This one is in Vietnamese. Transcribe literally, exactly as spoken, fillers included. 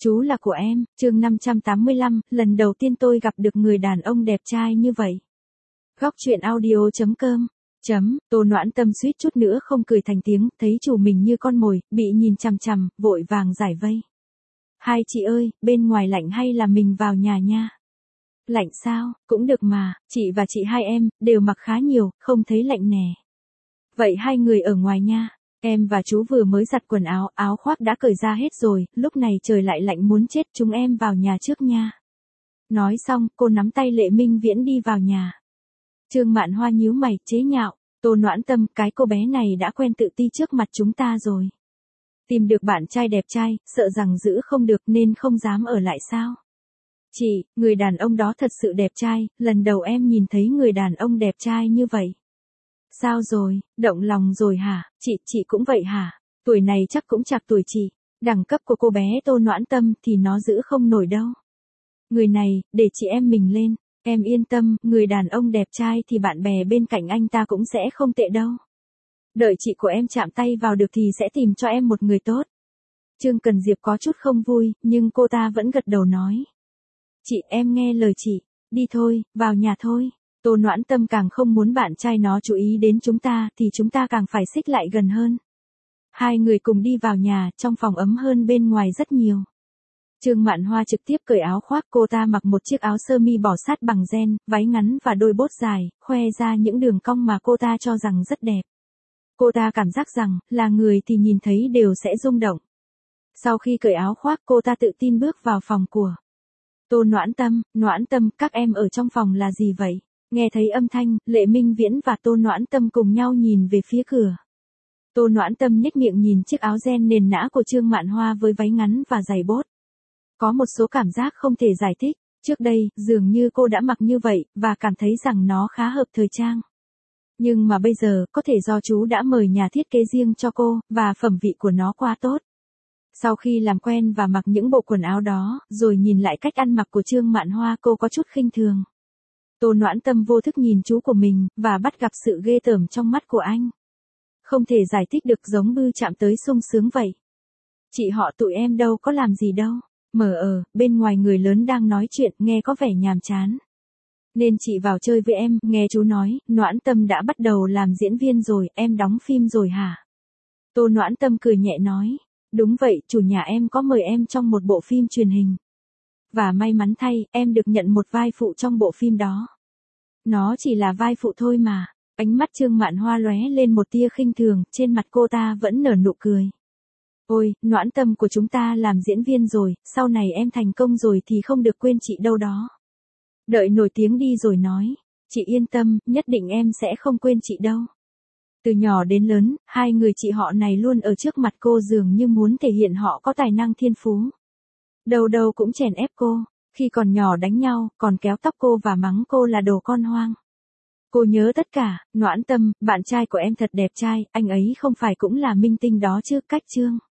Chú là của em, chương năm trăm tám mươi lăm, lần đầu tiên tôi gặp được người đàn ông đẹp trai như vậy. Góc truyện audio chấm com chấm, Tô Noãn Tâm suýt chút nữa không cười thành tiếng, thấy chủ mình như con mồi, bị nhìn chằm chằm, vội vàng giải vây. Hai chị ơi, bên ngoài lạnh hay là mình vào nhà nha? Lạnh sao, cũng được mà, chị và chị hai em, đều mặc khá nhiều, không thấy lạnh nè. Vậy hai người ở ngoài nha. Em và chú vừa mới giặt quần áo, áo khoác đã cởi ra hết rồi, lúc này trời lại lạnh muốn chết, chúng em vào nhà trước nha. Nói xong, cô nắm tay Lệ Minh Viễn đi vào nhà. Trương Mạn Hoa nhíu mày, chế nhạo, Tô Noãn Tâm, cái cô bé này đã quen tự ti trước mặt chúng ta rồi. Tìm được bạn trai đẹp trai, sợ rằng giữ không được nên không dám ở lại sao? Chị, người đàn ông đó thật sự đẹp trai, lần đầu em nhìn thấy người đàn ông đẹp trai như vậy. Sao rồi, động lòng rồi hả, chị, chị cũng vậy hả, tuổi này chắc cũng chạc tuổi chị, đẳng cấp của cô bé Tô Noãn Tâm thì nó giữ không nổi đâu. Người này, để chị em mình lên, em yên tâm, người đàn ông đẹp trai thì bạn bè bên cạnh anh ta cũng sẽ không tệ đâu. Đợi chị của em chạm tay vào được thì sẽ tìm cho em một người tốt. Trương Cần Diệp có chút không vui, nhưng cô ta vẫn gật đầu nói. Chị, em nghe lời chị, đi thôi, vào nhà thôi. Tô Noãn Tâm càng không muốn bạn trai nó chú ý đến chúng ta thì chúng ta càng phải xích lại gần hơn. Hai người cùng đi vào nhà, trong phòng ấm hơn bên ngoài rất nhiều. Trương Mạn Hoa trực tiếp cởi áo khoác, cô ta mặc một chiếc áo sơ mi bó sát bằng ren, váy ngắn và đôi bốt dài, khoe ra những đường cong mà cô ta cho rằng rất đẹp. Cô ta cảm giác rằng, là người thì nhìn thấy đều sẽ rung động. Sau khi cởi áo khoác, cô ta tự tin bước vào phòng của Tô Noãn Tâm. Noãn Tâm, các em ở trong phòng là gì vậy? Nghe thấy âm thanh, Lệ Minh Viễn và Tô Noãn Tâm cùng nhau nhìn về phía cửa. Tô Noãn Tâm nhếch miệng nhìn chiếc áo ren nền nã của Trương Mạn Hoa với váy ngắn và giày bốt. Có một số cảm giác không thể giải thích, trước đây, dường như cô đã mặc như vậy, và cảm thấy rằng nó khá hợp thời trang. Nhưng mà bây giờ, có thể do chú đã mời nhà thiết kế riêng cho cô, và phẩm vị của nó quá tốt. Sau khi làm quen và mặc những bộ quần áo đó, rồi nhìn lại cách ăn mặc của Trương Mạn Hoa, cô có chút khinh thường. Tô Noãn Tâm vô thức nhìn chú của mình, và bắt gặp sự ghê tởm trong mắt của anh. Không thể giải thích được, giống bư chạm tới sung sướng vậy. Chị họ tụi em đâu có làm gì đâu. Mờ ờ, bên ngoài người lớn đang nói chuyện, nghe có vẻ nhàm chán. Nên chị vào chơi với em, nghe chú nói, Noãn Tâm đã bắt đầu làm diễn viên rồi, em đóng phim rồi hả? Tô Noãn Tâm cười nhẹ nói. Đúng vậy, chủ nhà em có mời em trong một bộ phim truyền hình. Và may mắn thay, em được nhận một vai phụ trong bộ phim đó. Nó chỉ là vai phụ thôi mà. Ánh mắt Trương Mạn Hoa lóe lên một tia khinh thường, trên mặt cô ta vẫn nở nụ cười. Ôi, Noãn Tâm của chúng ta làm diễn viên rồi, sau này em thành công rồi thì không được quên chị đâu đó. Đợi nổi tiếng đi rồi nói. Chị yên tâm, nhất định em sẽ không quên chị đâu. Từ nhỏ đến lớn, hai người chị họ này luôn ở trước mặt cô dường như muốn thể hiện họ có tài năng thiên phú. Đầu đầu cũng chèn ép cô, khi còn nhỏ đánh nhau, còn kéo tóc cô và mắng cô là đồ con hoang. Cô nhớ tất cả, Noãn Tâm, bạn trai của em thật đẹp trai, anh ấy không phải cũng là minh tinh đó chứ, Cách Trương.